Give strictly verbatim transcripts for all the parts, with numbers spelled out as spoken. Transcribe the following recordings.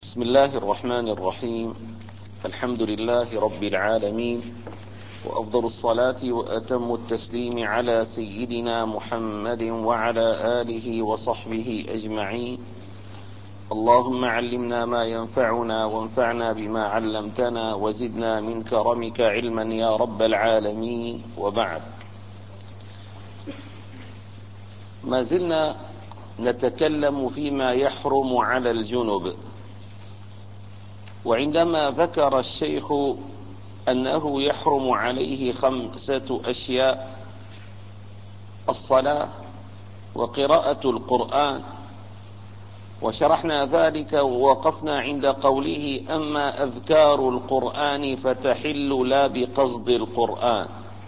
بسم الله الرحمن الرحيم. الحمد لله رب العالمين، وأفضل الصلاة وأتم التسليم على سيدنا محمد وعلى آله وصحبه أجمعين. اللهم علمنا ما ينفعنا وانفعنا بما علمتنا وزدنا من كرمك علما يا رب العالمين. وبعد، ما زلنا نتكلم فيما يحرم على الجنب، وعندما ذكر الشيخ أنه يحرم عليه خمسة أشياء: الصلاة وقراءة القرآن، وشرحنا ذلك ووقفنا عند قوله: أما أذكار القرآن فتحل لا بقصد القرآن.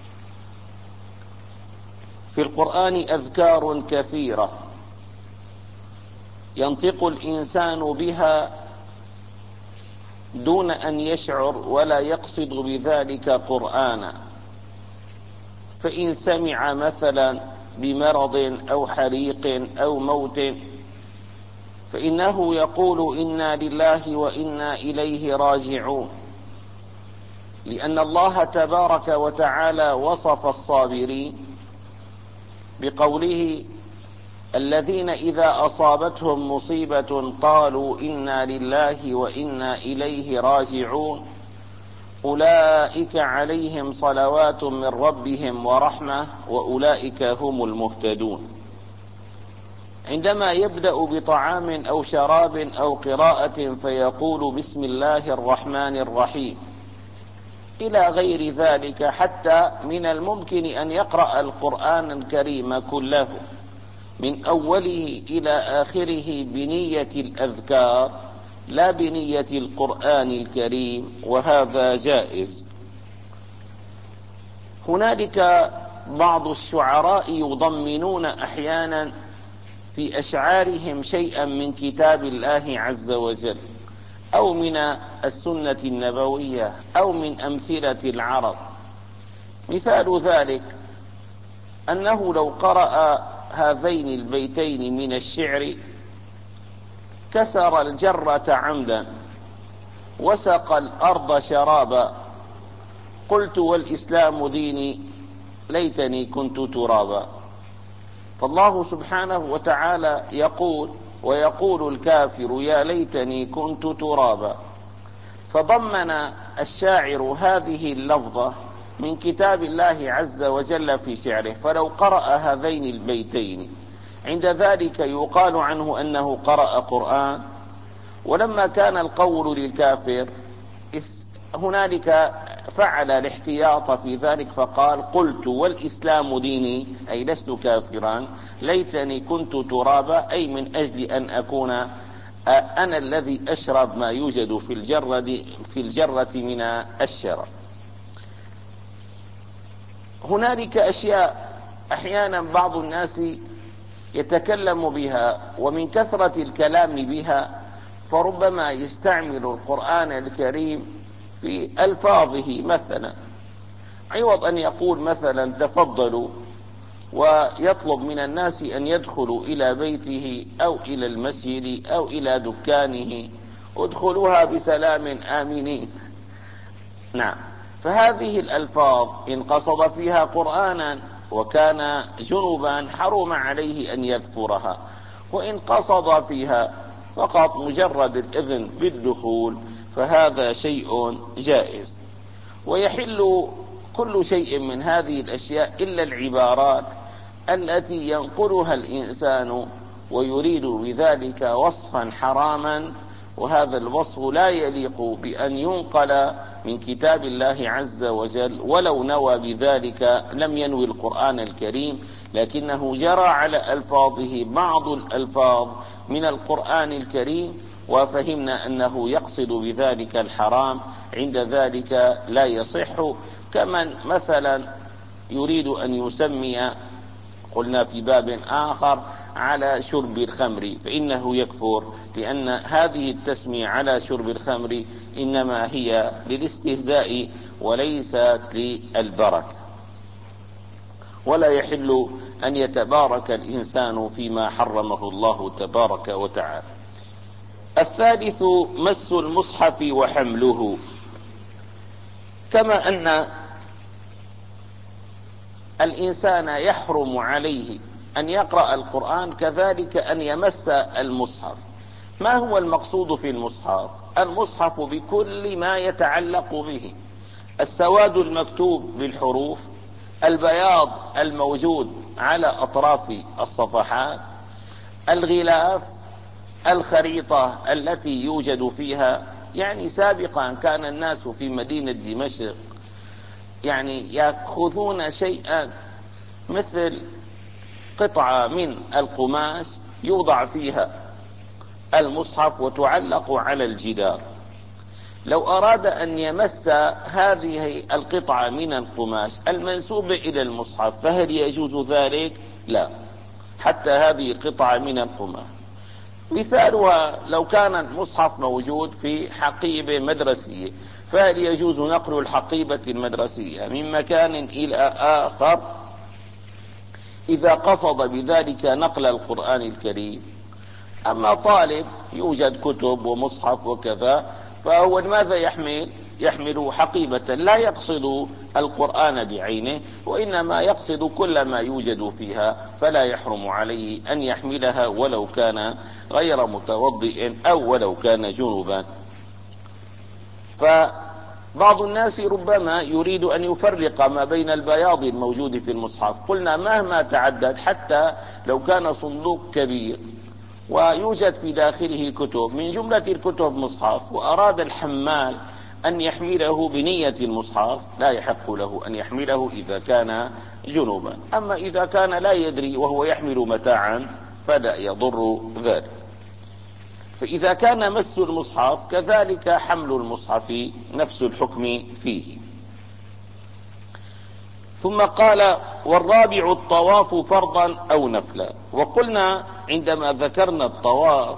في القرآن أذكار كثيرة ينطق الإنسان بها دون أن يشعر ولا يقصد بذلك قرآنا. فإن سمع مثلا بمرض أو حريق أو موت فإنه يقول: إنا لله وإنا إليه راجعون، لأن الله تبارك وتعالى وصف الصابرين بقوله: الذين إذا أصابتهم مصيبة قالوا إنا لله وإنا إليه راجعون أولئك عليهم صلوات من ربهم ورحمة وأولئك هم المهتدون. عندما يبدأ بطعام أو شراب أو قراءة فيقول: بسم الله الرحمن الرحيم، إلى غير ذلك. حتى من الممكن أن يقرأ القرآن الكريم كله من أوله إلى آخره بنية الأذكار لا بنية القرآن الكريم، وهذا جائز. هنالك بعض الشعراء يضمنون أحيانا في أشعارهم شيئا من كتاب الله عز وجل أو من السنة النبوية أو من أمثلة العرب. مثال ذلك أنه لو قرأ هذين البيتين من الشعر: كسر الجرة عمدا وسقى الأرض شرابا، قلت والإسلام ديني ليتني كنت ترابا. فالله سبحانه وتعالى يقول: ويقول الكافر يا ليتني كنت ترابا. فضمن الشاعر هذه اللفظة من كتاب الله عز وجل في شعره. فلو قرأ هذين البيتين عند ذلك يقال عنه أنه قرأ قرآن. ولما كان القول للكافر هنالك فعل الاحتياط في ذلك فقال: قلت والإسلام ديني، أي لست كافرا، ليتني كنت ترابا، أي من أجل أن أكون أنا الذي أشرب ما يوجد في الجرة في الجرة من الشراب. هنالك أشياء أحيانا بعض الناس يتكلم بها، ومن كثرة الكلام بها فربما يستعمل القرآن الكريم في ألفاظه، مثلا عوض أن يقول مثلا تفضلوا ويطلب من الناس أن يدخلوا إلى بيته أو إلى المسجد أو إلى دكانه: ادخلوها بسلام آمنين. نعم، فهذه الألفاظ إن قصد فيها قرآنا وكان جنبا حرم عليه أن يذكرها، وإن قصد فيها فقط مجرد الإذن بالدخول فهذا شيء جائز. ويحل كل شيء من هذه الأشياء إلا العبارات التي ينقلها الإنسان ويريد بذلك وصفا حراما، وهذا الوصف لا يليق بأن ينقل من كتاب الله عز وجل، ولو نوى بذلك لم ينوي القرآن الكريم، لكنه جرى على ألفاظه بعض الألفاظ من القرآن الكريم وفهمنا أنه يقصد بذلك الحرام. عند ذلك لا يصح. كمن مثلا يريد أن يسمي، قلنا في باب آخر، على شرب الخمر فإنه يكفر، لأن هذه التسمية على شرب الخمر إنما هي للاستهزاء وليست للبركة. ولا يحل أن يتبارك الإنسان فيما حرمه الله تبارك وتعالى. الثالث مس المصحف وحمله. كما أن الإنسان يحرم عليه أن يقرأ القرآن كذلك أن يمس المصحف. ما هو المقصود في المصحف؟ المصحف بكل ما يتعلق به: السواد المكتوب بالحروف، البياض الموجود على أطراف الصفحات، الغلاف، الخريطة التي يوجد فيها. يعني سابقا كان الناس في مدينة دمشق يعني يأخذون شيئا مثل قطعة من القماش يوضع فيها المصحف وتعلق على الجدار. لو أراد أن يمس هذه القطعة من القماش المنسوبة إلى المصحف فهل يجوز ذلك؟ لا، حتى هذه قطعة من القماش. مثالها لو كان المصحف موجود في حقيبة مدرسية فهل يجوز نقل الحقيبة المدرسية من مكان إلى آخر إذا قصد بذلك نقل القرآن الكريم؟ أما طالب يوجد كتب ومصحف وكذا، فهو ماذا يحمل؟ يحمل حقيبة لا يقصد القرآن بعينه، وإنما يقصد كل ما يوجد فيها، فلا يحرم عليه أن يحملها ولو كان غير متوضئ أو ولو كان جنبا. فبعض الناس ربما يريد أن يفرق ما بين البياض الموجود في المصحف. قلنا مهما تعدد، حتى لو كان صندوق كبير ويوجد في داخله كتب، من جملة الكتب مصحف، وأراد الحمال أن يحمله بنية المصحف لا يحق له أن يحمله إذا كان جنوبا. أما إذا كان لا يدري وهو يحمل متاعا فلا يضر ذلك. فإذا كان مس المصحف كذلك حمل المصحف نفس الحكم فيه. ثم قال: والرابع الطواف فرضا أو نفلا. وقلنا عندما ذكرنا الطواف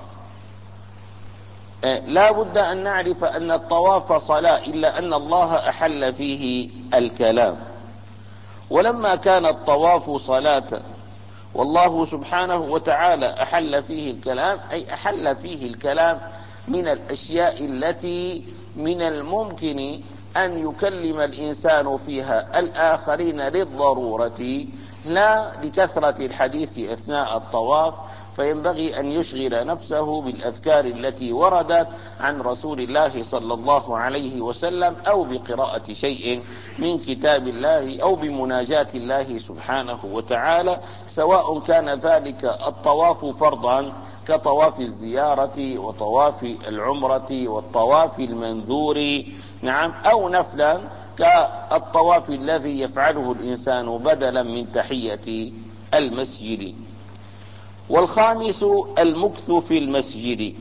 لا بد أن نعرف أن الطواف صلاة، إلا أن الله أحل فيه الكلام. ولما كان الطواف صلاة والله سبحانه وتعالى أحل فيه الكلام، أي أحل فيه الكلام من الأشياء التي من الممكن أن يكلم الإنسان فيها الآخرين للضرورة لا لكثرة الحديث أثناء الطواف، فينبغي أن يشغل نفسه بالأذكار التي وردت عن رسول الله صلى الله عليه وسلم، أو بقراءة شيء من كتاب الله، أو بمناجاة الله سبحانه وتعالى، سواء كان ذلك الطواف فرضا كطواف الزيارة وطواف العمرة والطواف المنذور، نعم، أو نفلا كالطواف الذي يفعله الإنسان بدلا من تحية المسجد. والخامس المكث في المسجد.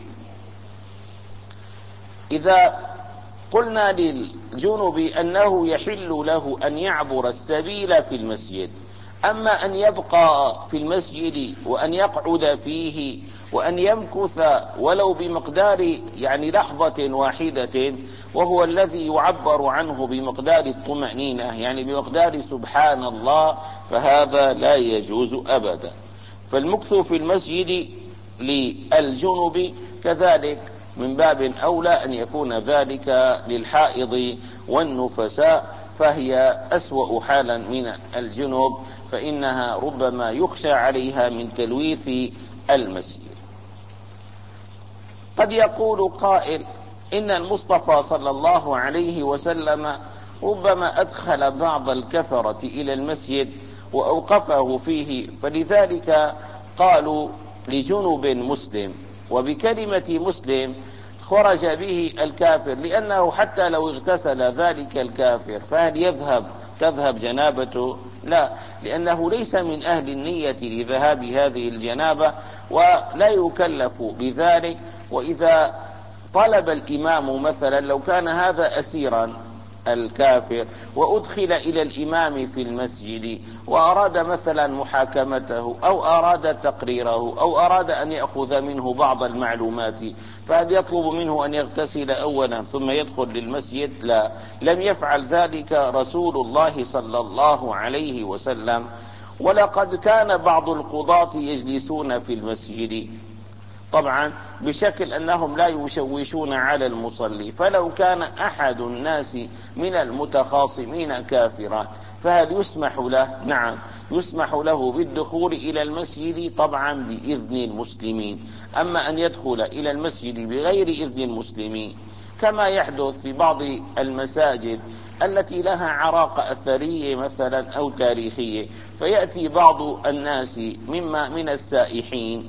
إذا قلنا للجنب أنه يحل له أن يعبر السبيل في المسجد، أما أن يبقى في المسجد وأن يقعد فيه وأن يمكث ولو بمقدار يعني لحظة واحدة، وهو الذي يعبر عنه بمقدار الطمأنينة، يعني بمقدار سبحان الله، فهذا لا يجوز أبدا. فالمكث في المسجد للجنب كذلك من باب أولى أن يكون ذلك للحائض والنفساء، فهي أسوأ حالا من الجنب، فإنها ربما يخشى عليها من تلويث المسجد. قد يقول قائل: إن المصطفى صلى الله عليه وسلم ربما أدخل بعض الكفرة إلى المسجد وأوقفه فيه، فلذلك قالوا لجنب مسلم، وبكلمة مسلم خرج به الكافر، لأنه حتى لو اغتسل ذلك الكافر فهل يذهب تذهب جنابته؟ لا، لأنه ليس من أهل النية لذهاب هذه الجنابة ولا يكلف بذلك. وإذا طلب الإمام مثلا، لو كان هذا أسيرا الكافر وأدخل إلى الإمام في المسجد وأراد مثلا محاكمته أو أراد تقريره أو أراد أن يأخذ منه بعض المعلومات، فهل يطلب منه أن يغتسل أولا ثم يدخل للمسجد؟ لا، لم يفعل ذلك رسول الله صلى الله عليه وسلم. ولقد كان بعض القضاة يجلسون في المسجد، طبعا بشكل أنهم لا يشوشون على المصلي. فلو كان أحد الناس من المتخاصمين كافرا فهل يسمح له؟ نعم، يسمح له بالدخول إلى المسجد طبعا بإذن المسلمين. أما أن يدخل إلى المسجد بغير إذن المسلمين كما يحدث في بعض المساجد التي لها عراقة أثرية مثلا أو تاريخية، فيأتي بعض الناس مما من السائحين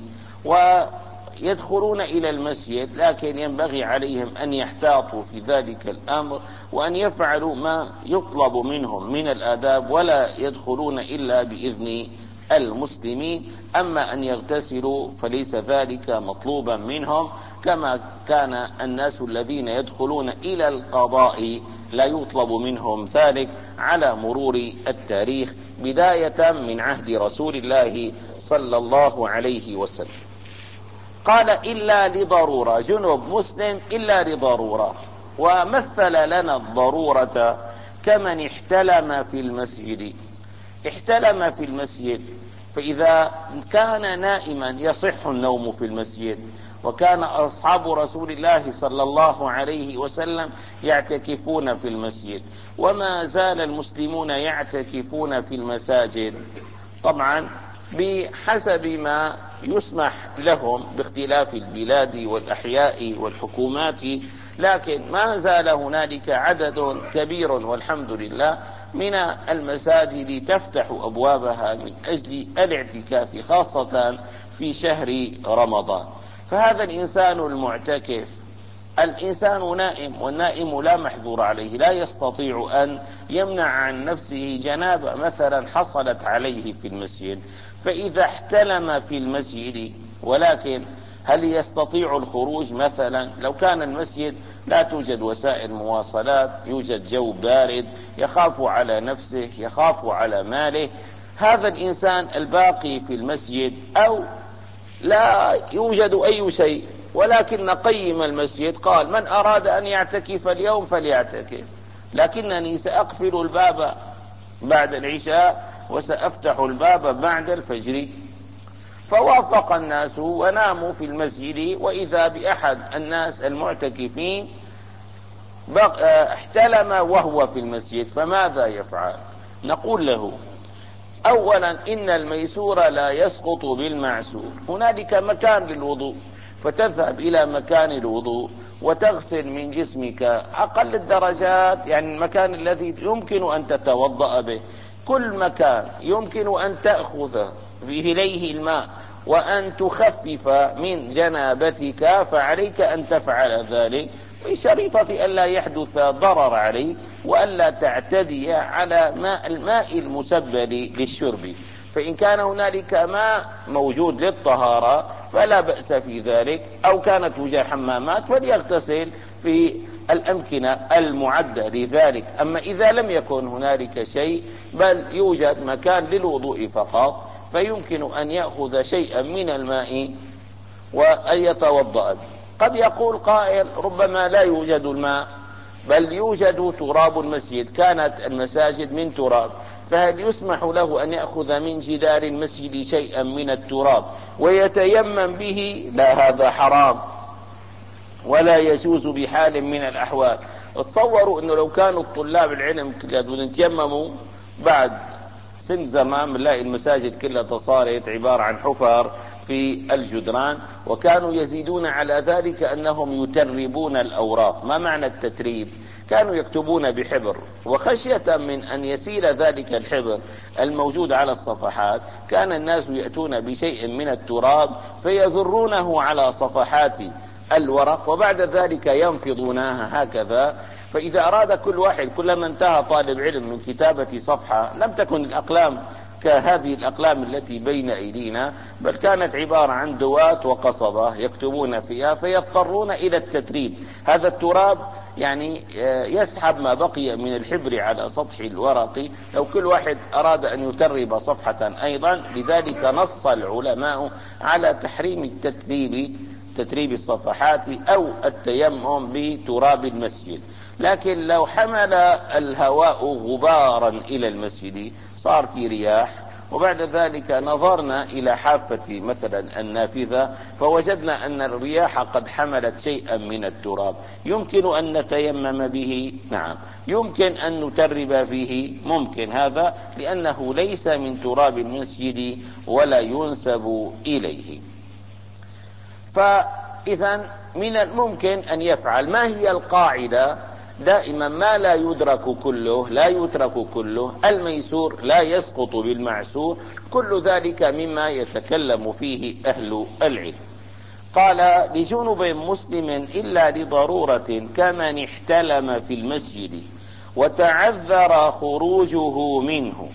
ويدخلون إلى المسجد، لكن ينبغي عليهم أن يحتاطوا في ذلك الأمر وأن يفعلوا ما يطلب منهم من الآداب، ولا يدخلون إلا بإذن المسلمين. أما أن يغتسلوا فليس ذلك مطلوبا منهم، كما كان الناس الذين يدخلون إلى القضاء لا يطلب منهم ذلك على مرور التاريخ بداية من عهد رسول الله صلى الله عليه وسلم. قال إلا لضرورة، جنب مسلم إلا لضرورة، ومثل لنا الضرورة كمن احتلم في المسجد. احتلم في المسجد، فإذا كان نائما يصح النوم في المسجد، وكان أصحاب رسول الله صلى الله عليه وسلم يعتكفون في المسجد، وما زال المسلمون يعتكفون في المساجد طبعا بحسب ما يسمح لهم باختلاف البلاد والأحياء والحكومات، لكن ما زال هنالك عدد كبير والحمد لله من المساجد تفتح أبوابها من أجل الاعتكاف خاصة في شهر رمضان. فهذا الإنسان المعتكف، الإنسان نائم، والنائم لا محظور عليه، لا يستطيع أن يمنع عن نفسه جنابة مثلا حصلت عليه في المسجد، فإذا احتلم في المسجد، ولكن هل يستطيع الخروج مثلا؟ لو كان المسجد لا توجد وسائل مواصلات، يوجد جو بارد، يخاف على نفسه، يخاف على ماله، هذا الإنسان الباقي في المسجد أو لا يوجد أي شيء، ولكن قيم المسجد قال من أراد أن يعتكف اليوم فليعتكف، لكنني سأقفل الباب بعد العشاء وسأفتح الباب بعد الفجر. فوافق الناس وناموا في المسجد، وإذا بأحد الناس المعتكفين احتلم وهو في المسجد، فماذا يفعل؟ نقول له أولا إن الميسور لا يسقط بالمعسور، هنالك مكان للوضوء، فتذهب إلى مكان الوضوء وتغسل من جسمك أقل الدرجات، يعني المكان الذي يمكن أن تتوضأ به، كل مكان يمكن أن تأخذ إليه الماء وأن تخفف من جنابتك فعليك أن تفعل ذلك، بشريطة ألا يحدث ضرر عليك وألا تعتدي على ماء الماء المسبل للشرب. فإن كان هنالك ماء موجود للطهارة فلا بأس في ذلك، أو كانت توجد حمامات فليغتسل في الأمكنة المعدة لذلك. أما إذا لم يكن هنالك شيء بل يوجد مكان للوضوء فقط، فيمكن أن يأخذ شيئا من الماء وأن يتوضأ. قد يقول قائل ربما لا يوجد الماء بل يوجد تراب المسجد، كانت المساجد من تراب، فهل يسمح له أن يأخذ من جدار المسجد شيئا من التراب ويتيمم به؟ لا، هذا حرام ولا يجوز بحال من الأحوال. تصوروا أنه لو كانوا الطلاب العلم كلهم يتيمموا، بعد سن زمان بنلاقي المساجد كلها صارت عبارة عن حفر في الجدران، وكانوا يزيدون على ذلك أنهم يتربون الأوراق. ما معنى التتريب؟ كانوا يكتبون بحبر، وخشية من أن يسيل ذلك الحبر الموجود على الصفحات كان الناس يأتون بشيء من التراب فيذرونه على صفحات الورق، وبعد ذلك ينفضونها هكذا. فإذا أراد كل واحد، كلما انتهى طالب علم من كتابة صفحة، لم تكن الأقلام كهذه الأقلام التي بين أيدينا، بل كانت عبارة عن دوات وقصبة يكتبون فيها، فيضطرون إلى التتريب. هذا التراب يعني يسحب ما بقي من الحبر على سطح الورق، لو كل واحد أراد أن يترب صفحة أيضا. لذلك نص العلماء على تحريم التتريب، تتريب الصفحات أو التيمم بتراب المسجد. لكن لو حمل الهواء غبارا إلى المسجد، صار في رياح وبعد ذلك نظرنا إلى حافة مثلا النافذة فوجدنا أن الرياح قد حملت شيئا من التراب، يمكن أن نتيمم به؟ نعم. يمكن أن نترب فيه؟ ممكن، هذا لأنه ليس من تراب المسجد ولا ينسب إليه. فإذا من الممكن أن يفعل. ما هي القاعدة؟ دائما ما لا يدرك كله لا يترك كله، الميسور لا يسقط بالمعسور، كل ذلك مما يتكلم فيه أهل العلم. قال: لجنب مسلم إلا لضرورة كمن احتلم في المسجد وتعذر خروجه منه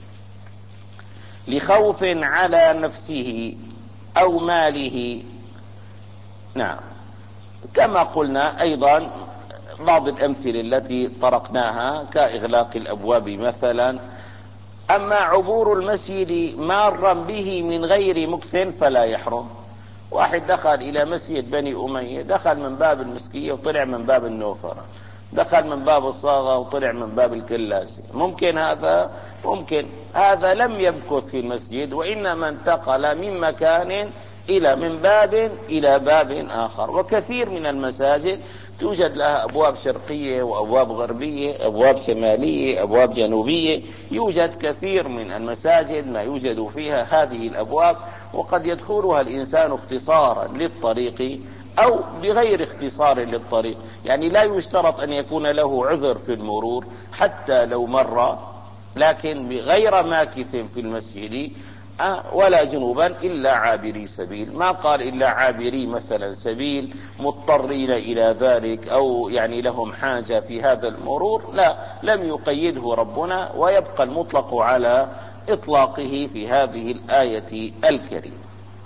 لخوف على نفسه أو ماله. نعم، كما قلنا أيضا بعض الأمثلة التي طرقناها كإغلاق الأبواب مثلا. أما عبور المسجد مارا به من غير مكث فلا يحرم. واحد دخل إلى مسجد بني أمية، دخل من باب المسكية وطلع من باب النوفرة، دخل من باب الصاغة وطلع من باب الكلاسي، ممكن هذا؟ ممكن. هذا لم يمكث في المسجد وإنما انتقل من مكان إلى من باب إلى باب آخر. وكثير من المساجد توجد لها أبواب شرقية وأبواب غربية، أبواب شمالية، أبواب جنوبية. يوجد كثير من المساجد ما يوجد فيها هذه الأبواب، وقد يدخلها الإنسان اختصارا للطريق أو بغير اختصار للطريق، يعني لا يشترط أن يكون له عذر في المرور حتى لو مر، لكن بغير ماكث في المسجد ولا جنوبا إلا عابري سبيل. ما قال إلا عابري مثلا سبيل مضطرين إلى ذلك أو يعني لهم حاجة في هذا المرور، لا، لم يقيده ربنا، ويبقى المطلق على إطلاقه في هذه الآية الكريمة.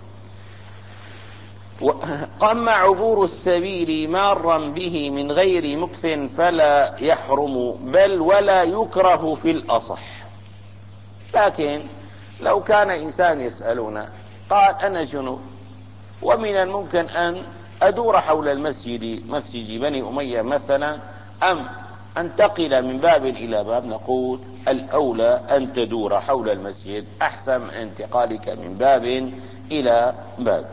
أما عبور السبيل مارا به من غير مكث فلا يحرم، بل ولا يكره في الأصح. لكن لو كان إنسان يسألنا قال: أنا جنوب ومن الممكن أن أدور حول المسجد مسجد بني أمية مثلا، أم أنتقل من باب إلى باب، نقول الأولى أن تدور حول المسجد أحسن من انتقالك من باب إلى باب.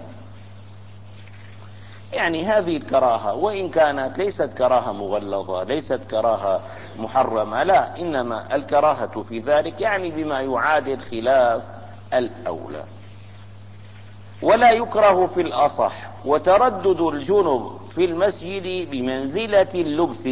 يعني هذه الكراهة وإن كانت ليست كراهة مغلظة، ليست كراهة محرمة، لا، إنما الكراهة في ذلك يعني بما يعادل خلاف الأولى. ولا يكره في الأصح. وتردد الجنب في المسجد بمنزلة اللبث.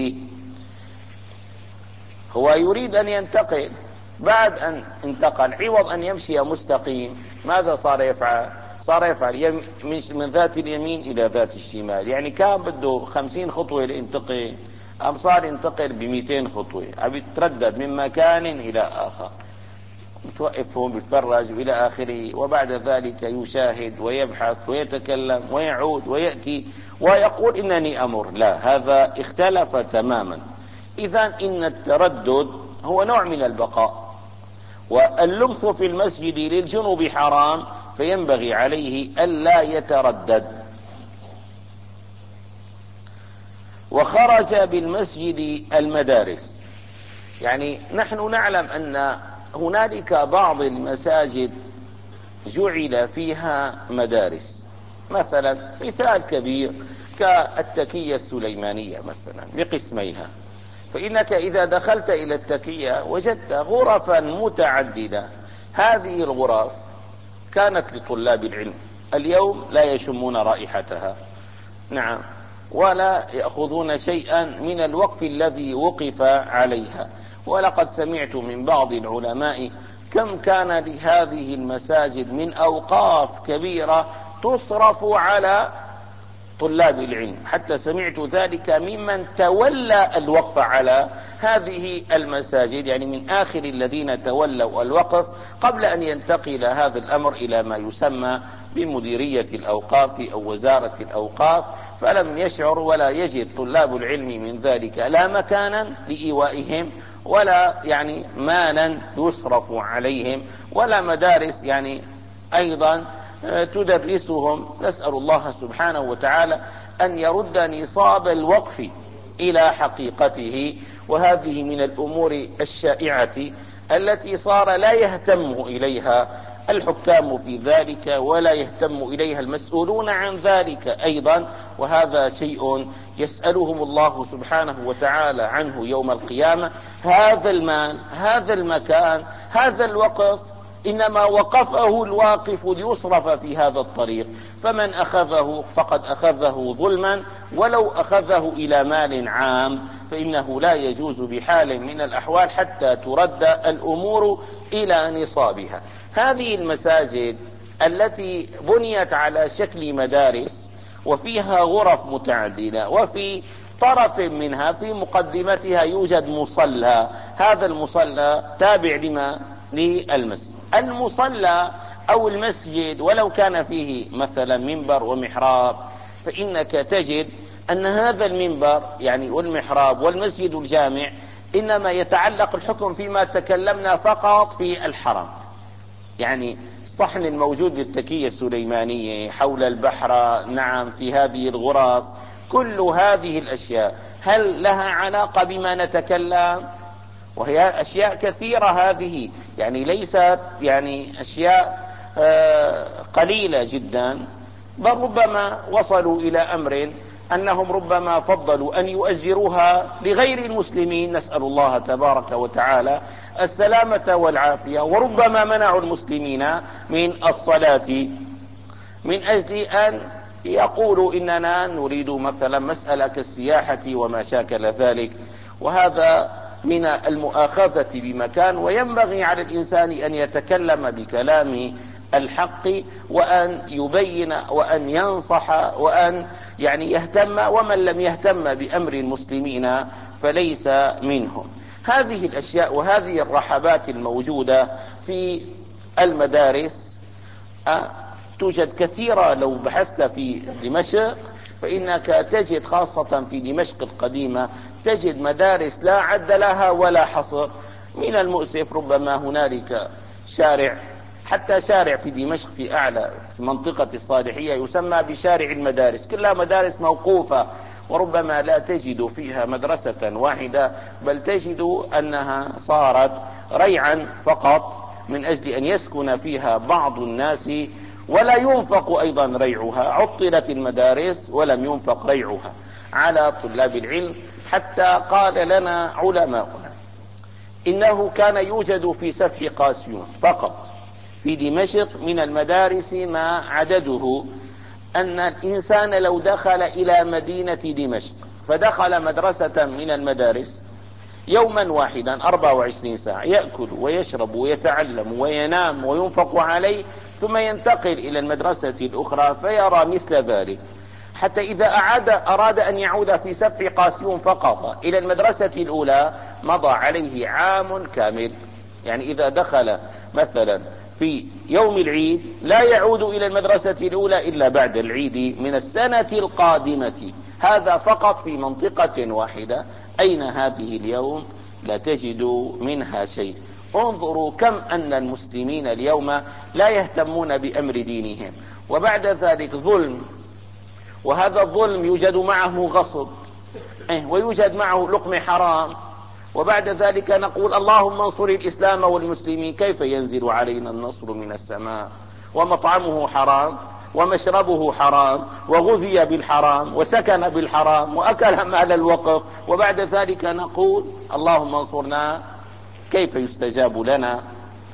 هو يريد أن ينتقل، بعد أن انتقل عوض أن يمشي مستقيم ماذا صار يفعل؟ صار يفعل من ذات اليمين إلى ذات الشمال، يعني كان بده خمسين خطوة لينتقل، أم صار ينتقل بمئتين خطوة، أم يتردد من مكان إلى آخر، توقف هون بيتفرج وإلى آخره، وبعد ذلك يشاهد ويبحث ويتكلم ويعود ويأتي ويقول إنني أمر. لا، هذا اختلف تماما. إذن إن التردد هو نوع من البقاء، واللبث في المسجد للجنوب حرام، فينبغي عليه ألا يتردد. وخرج بالمسجد المدارس. يعني نحن نعلم أن هنالك بعض المساجد جعل فيها مدارس، مثلا مثال كبير كالتكية السليمانية مثلا بقسميها، فإنك إذا دخلت إلى التكية وجدت غرفا متعددة. هذه الغرف كانت لطلاب العلم، اليوم لا يشمون رائحتها، نعم، ولا يأخذون شيئا من الوقف الذي وقف عليها. ولقد سمعت من بعض العلماء كم كان لهذه المساجد من أوقاف كبيرة تصرف على طلاب العلم، حتى سمعت ذلك ممن تولى الوقف على هذه المساجد، يعني من آخر الذين تولوا الوقف قبل أن ينتقل هذا الأمر إلى ما يسمى بمديرية الأوقاف أو وزارة الأوقاف، فلم يشعر ولا يجد طلاب العلم من ذلك لا مكانا لإيوائهم، ولا يعني مالا يصرف عليهم، ولا مدارس يعني أيضا تدرسهم. نسأل الله سبحانه وتعالى أن يرد نصاب الوقف إلى حقيقته. وهذه من الأمور الشائعة التي صار لا يهتم إليها الحكام في ذلك ولا يهتم إليها المسؤولون عن ذلك أيضا، وهذا شيء يسألهم الله سبحانه وتعالى عنه يوم القيامة. هذا المال، هذا المكان، هذا الوقف إنما وقفه الواقف ليصرف في هذا الطريق، فمن أخذه فقد أخذه ظلما، ولو أخذه إلى مال عام فإنه لا يجوز بحال من الأحوال حتى ترد الأمور إلى نصابها. هذه المساجد التي بنيت على شكل مدارس وفيها غرف متعددة، وفي طرف منها في مقدمتها يوجد مصلى، هذا المصلى تابع لما للمسجد. المصلى أو المسجد ولو كان فيه مثلا منبر ومحراب، فإنك تجد أن هذا المنبر يعني والمحراب والمسجد الجامع إنما يتعلق الحكم فيما تكلمنا فقط في الحرم، يعني الصحن الموجود للتكية السليمانية حول البحر، نعم في هذه الغرف، كل هذه الأشياء هل لها علاقة بما نتكلم؟ وهي أشياء كثيرة هذه، يعني ليست يعني أشياء قليلة جدا، بل ربما وصلوا إلى أمر أنهم ربما فضلوا أن يؤجروها لغير المسلمين، نسأل الله تبارك وتعالى السلامة والعافية، وربما منعوا المسلمين من الصلاة من أجل أن يقولوا إننا نريد مثلا مسألة كالسياحة وما شاكل ذلك، وهذا من المؤاخذة بمكان. وينبغي على الإنسان أن يتكلم بكلام الحق وأن يبين وأن ينصح وأن يعني يهتم، ومن لم يهتم بأمر المسلمين فليس منهم. هذه الأشياء وهذه الرحبات الموجودة في المدارس توجد كثيرة. لو بحثت في دمشق فإنك تجد خاصة في دمشق القديمة تجد مدارس لا عد لها ولا حصر. من المؤسف ربما هنالك شارع، حتى شارع في دمشق في أعلى في منطقة الصالحية يسمى بشارع المدارس، كلها مدارس موقوفة، وربما لا تجد فيها مدرسة واحدة، بل تجد أنها صارت ريعا فقط من أجل أن يسكن فيها بعض الناس ولا ينفق أيضا ريعها. عطلت المدارس ولم ينفق ريعها على طلاب العلم، حتى قال لنا علماؤنا إنه كان يوجد في سفح قاسيون فقط في دمشق من المدارس ما عدده أن الإنسان لو دخل إلى مدينة دمشق فدخل مدرسة من المدارس يوما واحدا أربعة وعشرين ساعة يأكل ويشرب ويتعلم وينام وينفق عليه، ثم ينتقل إلى المدرسة الأخرى فيرى مثل ذلك، حتى إذا أعاد أراد أن يعود في سفح قاسيون فقط إلى المدرسة الأولى مضى عليه عام كامل. يعني إذا دخل مثلا في يوم العيد لا يعود إلى المدرسة الأولى إلا بعد العيد من السنة القادمة، هذا فقط في منطقة واحدة. أين هذه اليوم؟ لا تجد منها شيء. انظروا كم أن المسلمين اليوم لا يهتمون بأمر دينهم، وبعد ذلك ظلم، وهذا الظلم يوجد معه غصب ويوجد معه لقم حرام، وبعد ذلك نقول اللهم انصر الإسلام والمسلمين. كيف ينزل علينا النصر من السماء ومطعمه حرام ومشربه حرام وغذي بالحرام وسكن بالحرام وأكل مال الوقف، وبعد ذلك نقول اللهم انصرنا؟ كيف يستجاب لنا؟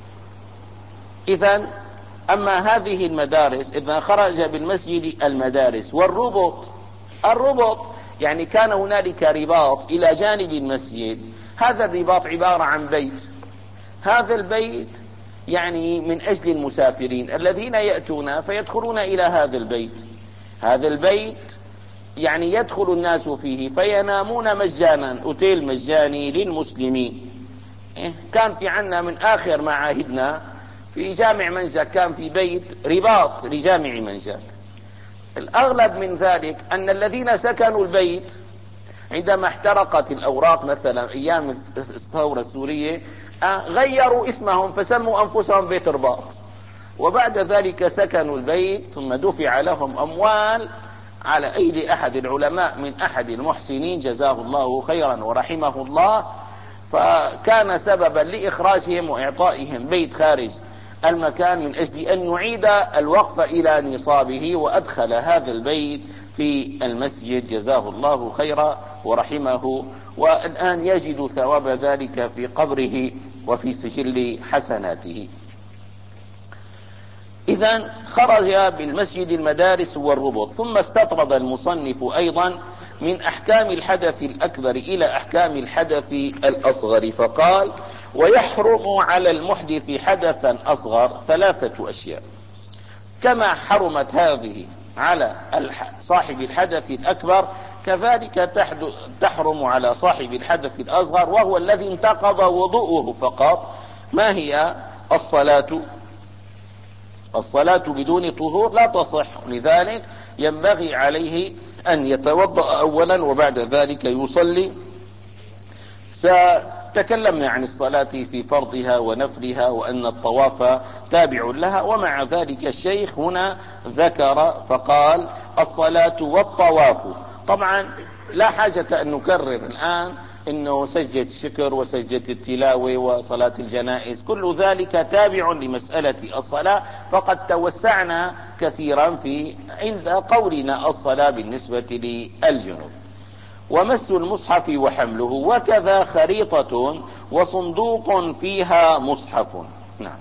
إذن أما هذه المدارس إذا خرج بالمسجد المدارس والربط، الربط يعني كان هنالك رباط إلى جانب المسجد، هذا الرباط عبارة عن بيت، هذا البيت يعني من أجل المسافرين الذين يأتون فيدخلون إلى هذا البيت، هذا البيت يعني يدخل الناس فيه فينامون مجانا، أوتيل مجاني للمسلمين. كان في عنا من آخر ما عاهدنا في جامع منجك كان في بيت رباط لجامع منجك. الأغلب من ذلك أن الذين سكنوا البيت عندما احترقت الأوراق مثلا أيام الثورة السورية غيروا اسمهم فسموا أنفسهم بيت رباط، وبعد ذلك سكنوا البيت ثم دفع لهم أموال على أيدي أحد العلماء من أحد المحسنين جزاه الله خيرا ورحمه الله، فكان سببا لإخراجهم وإعطائهم بيت خارج المكان من أجل أن يعيد الوقف إلى نصابه، وأدخل هذا البيت في المسجد جزاه الله خيرا ورحمه، والآن يجد ثواب ذلك في قبره وفي سجل حسناته. إذن خرج بالمسجد المدارس والربط. ثم استطرد المصنف أيضا من أحكام الحدث الأكبر إلى أحكام الحدث الأصغر، فقال: ويحرم على المحدث حدثا أصغر ثلاثة أشياء، كما حرمت هذه على صاحب الحدث الأكبر كذلك تحرم على صاحب الحدث الأصغر، وهو الذي انتقض وضوءه فقط. ما هي؟ الصلاة. الصلاة بدون طهور لا تصح، لذلك ينبغي عليه أن يتوضأ أولا وبعد ذلك يصلي. ستكلمنا عن الصلاة في فرضها ونفلها، وأن الطواف تابع لها، ومع ذلك الشيخ هنا ذكر فقال: الصلاة والطواف. طبعا لا حاجة أن نكرر الآن إنه سجدة الشكر وسجدة التلاوة وصلاة الجنائز كل ذلك تابع لمسألة الصلاة، فقد توسعنا كثيرا في عند قولنا الصلاة بالنسبة للجنوب. ومس المصحف وحمله، وكذا خريطة وصندوق فيها مصحف. نعم.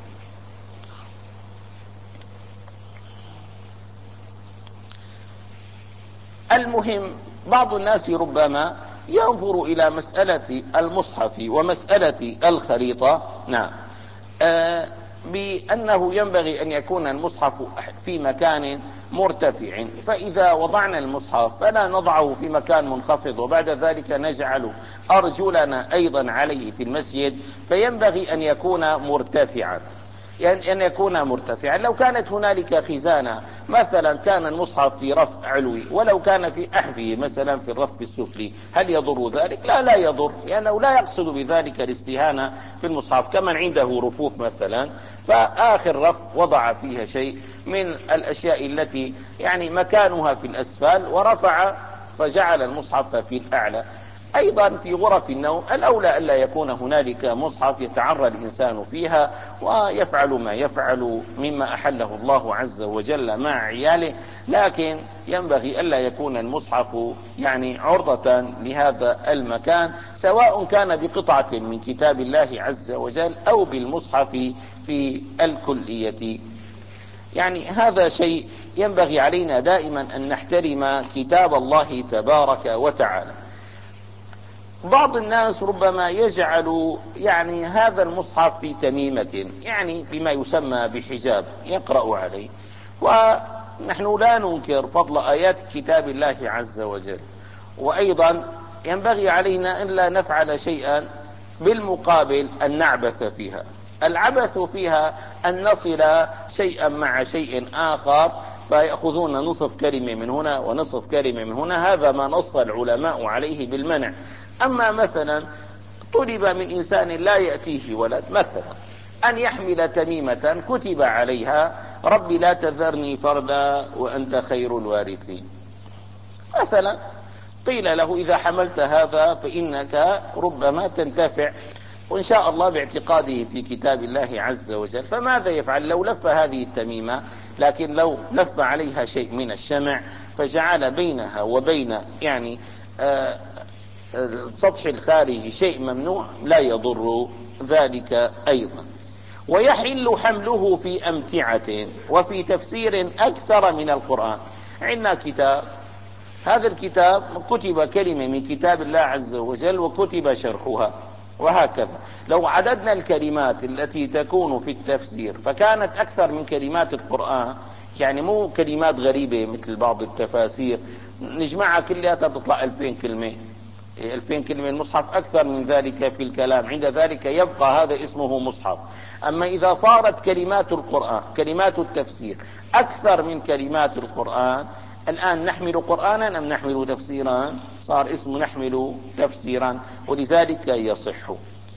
المهم بعض الناس ربما ينظر إلى مسألة المصحف ومسألة الخريطة نعم آه بأنه ينبغي أن يكون المصحف في مكان مرتفع، فإذا وضعنا المصحف فلا نضعه في مكان منخفض وبعد ذلك نجعل أرجلنا أيضا عليه في المسجد، فينبغي أن يكون مرتفعا، يعني أن يكون مرتفعا. لو كانت هنالك خزانة مثلا كان المصحف في رف علوي، ولو كان في أحذية مثلا في الرف السفلي، هل يضر ذلك؟ لا لا يضر، لأنه لا يقصد بذلك الاستهانة في المصحف. كمن عنده رفوف مثلا فآخر رف وضع فيها شيء من الأشياء التي يعني مكانها في الأسفل ورفع فجعل المصحف في الأعلى. أيضا في غرف النوم الأولى ألا يكون هنالك مصحف يتعرى الإنسان فيها ويفعل ما يفعل مما أحله الله عز وجل مع عياله، لكن ينبغي ألا يكون المصحف يعني عرضة لهذا المكان، سواء كان بقطعة من كتاب الله عز وجل أو بالمصحف في الكلية. يعني هذا شيء ينبغي علينا دائما أن نحترم كتاب الله تبارك وتعالى. بعض الناس ربما يجعل يعني هذا المصحف في تميمة، يعني بما يسمى بحجاب يقرأ عليه، ونحن لا ننكر فضل آيات كتاب الله عز وجل، وأيضا ينبغي علينا أن لا نفعل شيئا بالمقابل أن نعبث فيها. العبث فيها أن نصل شيئا مع شيء آخر فيأخذون نصف كلمة من هنا ونصف كلمة من هنا، هذا ما نص العلماء عليه بالمنع. أما مثلا طلب من إنسان لا يأتيه ولد مثلا أن يحمل تميمة كتب عليها: ربي لا تذرني فردا وأنت خير الوارثين مثلا، قيل له: إذا حملت هذا فإنك ربما تنتفع وإن شاء الله باعتقاده في كتاب الله عز وجل. فماذا يفعل لو لف هذه التميمة، لكن لو لف عليها شيء من الشمع فجعل بينها وبين يعني آه السطح الخارجي شيء ممنوع، لا يضر ذلك أيضا. ويحل حمله في أمتعة وفي تفسير أكثر من القرآن. عندنا كتاب، هذا الكتاب كتب كلمة من كتاب الله عز وجل وكتب شرحها، وهكذا لو عددنا الكلمات التي تكون في التفسير فكانت أكثر من كلمات القرآن، يعني مو كلمات غريبة مثل بعض التفاسير نجمعها كلها تطلع ألفين كلمة. ألفين كلمة المصحف أكثر من ذلك في الكلام، عند ذلك يبقى هذا اسمه مصحف. أما إذا صارت كلمات القرآن كلمات التفسير أكثر من كلمات القرآن، الآن نحمل قرآنا أم نحمل تفسيرا؟ صار اسمه نحمل تفسيرا، ولذلك يصح.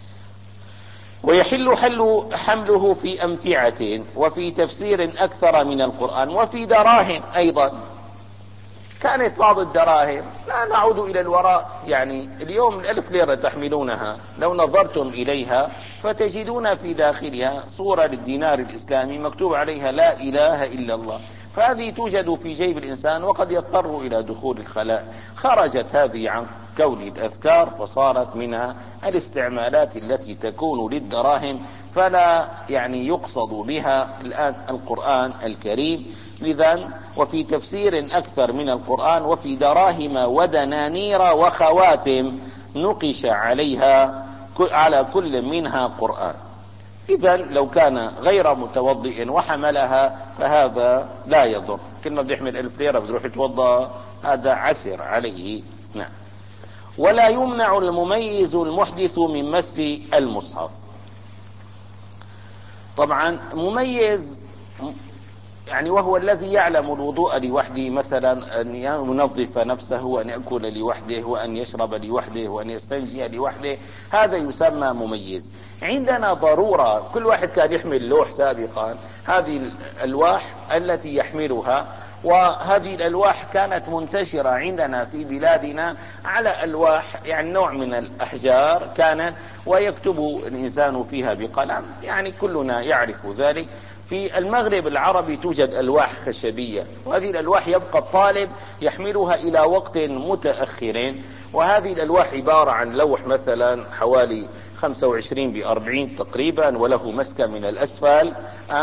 ويحل حل حمله في أمتعة وفي تفسير أكثر من القرآن وفي دراهم أيضا. كانت بعض الدراهم، لا نعود إلى الوراء، يعني اليوم الألف ليرة تحملونها لو نظرتم إليها فتجدون في داخلها صورة للدينار الإسلامي مكتوب عليها لا إله إلا الله، فهذه توجد في جيب الإنسان وقد يضطر إلى دخول الخلاء. خرجت هذه عن كون الأذكار فصارت من الاستعمالات التي تكون للدراهم، فلا يعني يقصد بها الآن القرآن الكريم. لذا وفي تفسير أكثر من القرآن وفي دراهم ودنانير وخواتم نقش عليها على كل منها قرآن. إذا لو كان غير متوضئ وحملها فهذا لا يضر، كل ما بده يحمل ألف ليرة بده يروح يتوضأ هذا عسر عليه. نعم. ولا يمنع المميز المحدث من مس المصحف. طبعا مميز يعني وهو الذي يعلم الوضوء لوحده، مثلا أن ينظف نفسه وأن يأكل لوحده وأن يشرب لوحده وأن يستنجي لوحده، هذا يسمى مميز. عندنا ضرورة، كل واحد كان يحمل لوح سابقا، هذه الألواح التي يحملها، وهذه الألواح كانت منتشرة عندنا في بلادنا على ألواح يعني نوع من الأحجار كانت، ويكتب الإنسان فيها بقلم، يعني كلنا يعرف ذلك. في المغرب العربي توجد ألواح خشبية، وهذه الألواح يبقى الطالب يحملها إلى وقت متأخر، وهذه الألواح عبارة عن لوح مثلا حوالي خمسة وعشرين بأربعين تقريبا وله مسكة من الأسفل،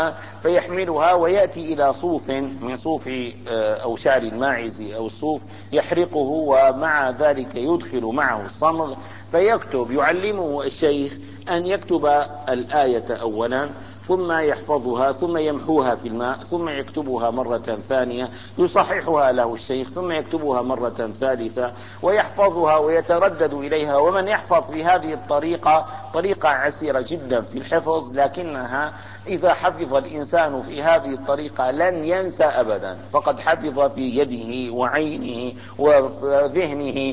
فيحملها ويأتي إلى صوف من صوف أو شعر الماعز أو الصوف يحرقه، ومع ذلك يدخل معه الصمغ فيكتب. يعلمه الشيخ أن يكتب الآية أولا ثم يحفظها ثم يمحوها في الماء ثم يكتبها مرة ثانية، يصححها له الشيخ ثم يكتبها مرة ثالثة ويحفظها ويتردد إليها. ومن يحفظ في هذه الطريقة طريقة عسيرة جدا في الحفظ، لكنها إذا حفظ الإنسان في هذه الطريقة لن ينسى أبدا، فقد حفظ في يده وعينه وذهنه،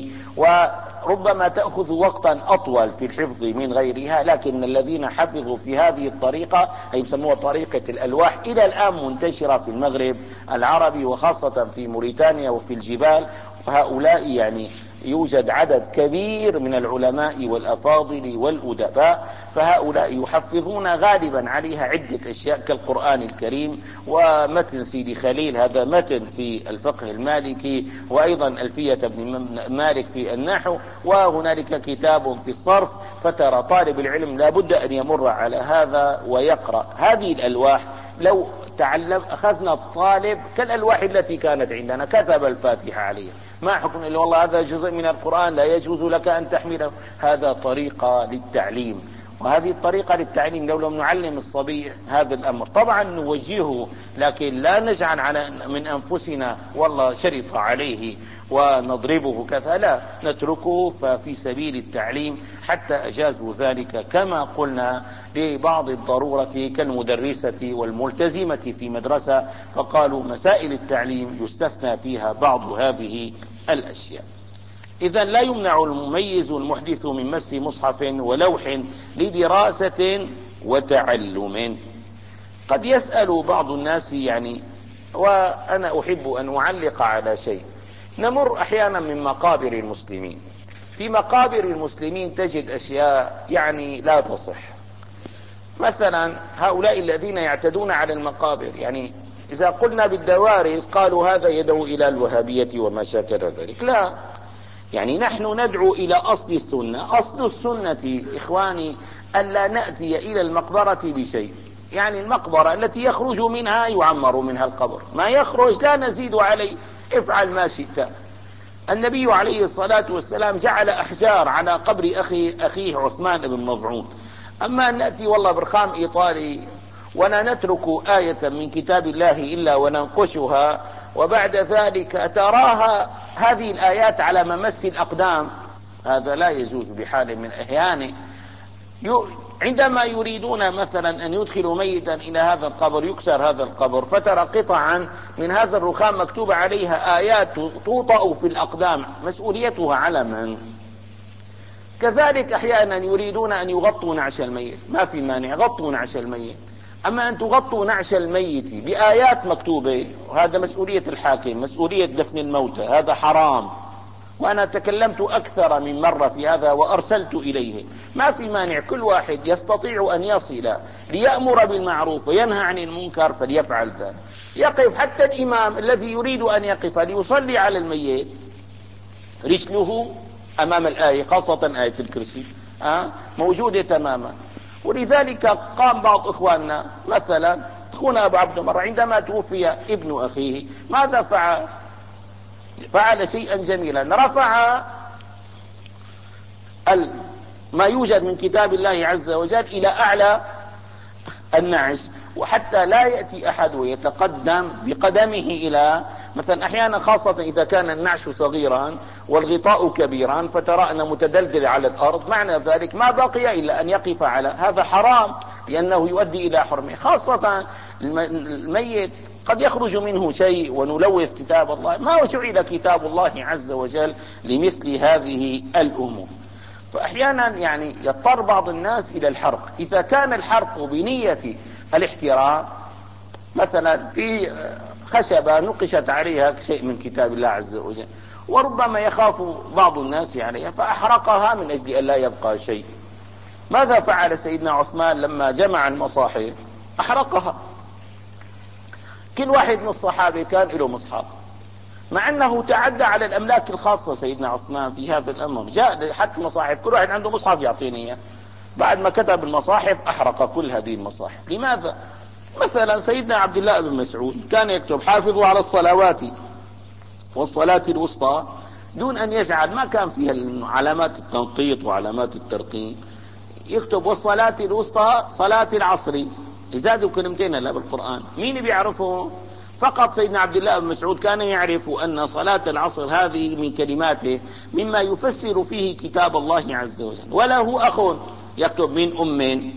وربما تأخذ وقتا أطول في الحفظ من غيرها. لكن الذين حفظوا في هذه الطريقة أي يسموها طريقة الألواح، إلى الآن منتشرة في المغرب العربي وخاصة في موريتانيا وفي الجبال، وهؤلاء يعني يوجد عدد كبير من العلماء والأفاضل والأدباء، فهؤلاء يحفظون غالبا عليها عدة أشياء كالقرآن الكريم ومتن سيدي خليل، هذا متن في الفقه المالكي، وأيضا ألفية ابن مالك في النحو، وهنالك كتاب في الصرف. فترى طالب العلم لابد أن يمر على هذا ويقرأ هذه الألواح. لو تعلم أخذنا الطالب كالألواح التي كانت عندنا كتب الفاتحة عليها، ما حكم إلا والله هذا جزء من القرآن لا يجوز لك أن تحمله، هذا طريقة للتعليم. وهذه الطريقة للتعليم لو لم نعلم الصبي هذا الأمر طبعا نوجهه، لكن لا نجعل على من أنفسنا والله شرط عليه ونضربه كذا، لا، نتركه ففي سبيل التعليم حتى أجازوا ذلك كما قلنا لبعض الضرورة كالمدرسة والملتزمة في مدرسة، فقالوا مسائل التعليم يستثنى فيها بعض هذه الأشياء. إذا لا يمنع المميز المحدث من مس مصحف ولوح لدراسة وتعلم. قد يسأل بعض الناس يعني، وأنا أحب أن أعلق على شيء، نمر أحيانا من مقابر المسلمين، في مقابر المسلمين تجد أشياء يعني لا تصح. مثلا هؤلاء الذين يعتدون على المقابر، يعني إذا قلنا بالدوارس قالوا هذا يدعو إلى الوهابية وما شاكل ذلك، لا، يعني نحن ندعو إلى أصل السنة. أصل السنة إخواني ألا نأتي إلى المقبرة بشيء، يعني المقبرة التي يخرج منها يعمر منها القبر، ما يخرج لا نزيد عليه، افعل ما شئت. النبي عليه الصلاة والسلام جعل أحجار على قبر أخي أخيه عثمان بن مظعون. أما أن نأتي والله برخام إيطالي ولا نترك آية من كتاب الله إلا وننقشها، وبعد ذلك تراها هذه الآيات على ممس الأقدام، هذا لا يجوز بحال من الأحيان. عندما يريدون مثلا أن يدخلوا ميتا إلى هذا القبر يكسر هذا القبر، فترى قطعا من هذا الرخام مكتوب عليها آيات توطأ في الأقدام، مسؤوليتها على من؟ كذلك أحيانا يريدون أن يغطوا نعش الميت، ما في مانع غطوا نعش الميت، أما أن تغطوا نعش الميت بآيات مكتوبة، وهذا مسؤولية الحاكم، مسؤولية دفن الموتى، هذا حرام. وأنا تكلمت أكثر من مرة في هذا وأرسلت إليه. ما في مانع، كل واحد يستطيع أن يصل ليأمر بالمعروف وينهى عن المنكر فليفعل ذلك. يقف حتى الإمام الذي يريد أن يقف ليصلي على الميت رجله أمام الآية، خاصة آية الكرسي أه؟ موجودة تماما. ولذلك قام بعض إخواننا، مثلا أخونا أبو عبد المر عندما توفي ابن أخيه ماذا فعل؟ فعل شيئا جميلا، رفع ما يوجد من كتاب الله عز وجل إلى أعلى النعش، وحتى لا يأتي أحد ويتقدم بقدمه إلى مثلا، أحيانا خاصة إذا كان النعش صغيرا والغطاء كبيرا فترى أنه متدلدل على الأرض، معنى ذلك ما بقي إلا أن يقف على هذا، حرام لأنه يؤدي إلى حرمه. خاصة الميت قد يخرج منه شيء ونلوث كتاب الله، ما جعل كتاب الله عز وجل لمثل هذه الأمور. فأحيانا يعني يضطر بعض الناس إلى الحرق، إذا كان الحرق بنية الاحترام، مثلا في خشبة نقشت عليها شيء من كتاب الله عز وجل وربما يخاف بعض الناس عليها فأحرقها من أجل أن لا يبقى شيء. ماذا فعل سيدنا عثمان لما جمع المصاحف؟ أحرقها. كل واحد من الصحابة كان له مصحف، مع أنه تعدى على الأملاك الخاصة سيدنا عثمان في هذا الأمر، جاء حتى مصاحف كل واحد عنده مصحف يعطيني إياه، بعد ما كتب المصاحف أحرق كل هذه المصاحف. لماذا؟ مثلا سيدنا عبد الله بن مسعود كان يكتب حافظوا على الصلوات والصلاة الوسطى دون أن يجعل، ما كان فيها علامات التنقيط وعلامات الترقيم، يكتب والصلاة الوسطى صلاة العصر، يزادوا كلمتين لا بالقرآن. مين بيعرفه؟ فقط سيدنا عبد الله بن مسعود كان يعرف أن صلاة العصر هذه من كلماته مما يفسر فيه كتاب الله عز وجل. وله أخ يكتب من أم،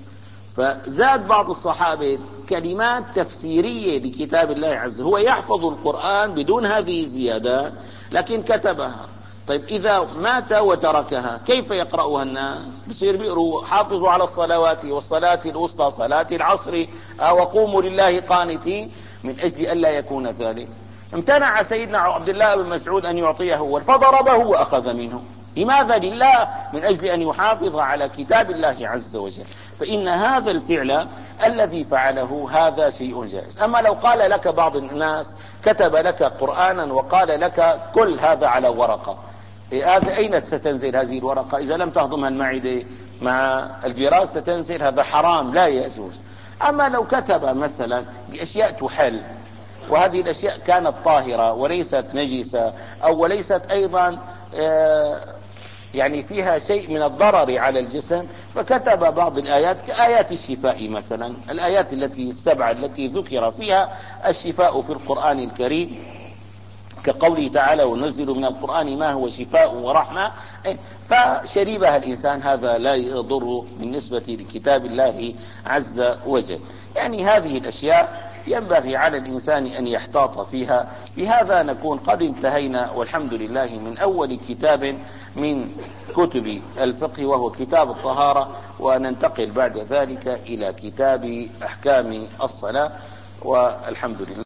فزاد بعض الصحابة كلمات تفسيرية لكتاب الله عز وجل، هو يحفظ القرآن بدون هذه الزيادات لكن كتبها. طيب إذا مات وتركها كيف يقرأها الناس؟ بصير بيقروا حافظوا على الصلوات والصلاة الوسطى صلاة العصر وقوموا لله قانتين، من أجل ألا يكون ذلك. امتنع سيدنا عبد الله بن مسعود أن يعطيه أول فضربه وأخذ منه. لماذا؟ لله، من أجل أن يحافظ على كتاب الله عز وجل. فإن هذا الفعل الذي فعله هذا شيء جائز. أما لو قال لك بعض الناس كتب لك قرآنا وقال لك كل هذا على ورقة، هذا أين ستنزل هذه الورقة؟ إذا لم تهضمها المعدة مع البراز ستنزل، هذا حرام لا يجوز. أما لو كتب مثلا بأشياء تحل، وهذه الأشياء كانت طاهرة وليست نجسة أو وليست أيضا يعني فيها شيء من الضرر على الجسم، فكتب بعض الآيات كآيات الشفاء مثلا، الآيات التي السبعة التي ذكر فيها الشفاء في القرآن الكريم، كقوله تعالى وننزل من القرآن ما هو شفاء ورحمة، فشريبها الإنسان هذا لا يضر بالنسبة لكتاب الله عز وجل. يعني هذه الأشياء ينبغي على الإنسان أن يحتاط فيها. بهذا نكون قد انتهينا والحمد لله من أول كتاب من كتب الفقه وهو كتاب الطهارة، وننتقل بعد ذلك إلى كتاب أحكام الصلاة، والحمد لله.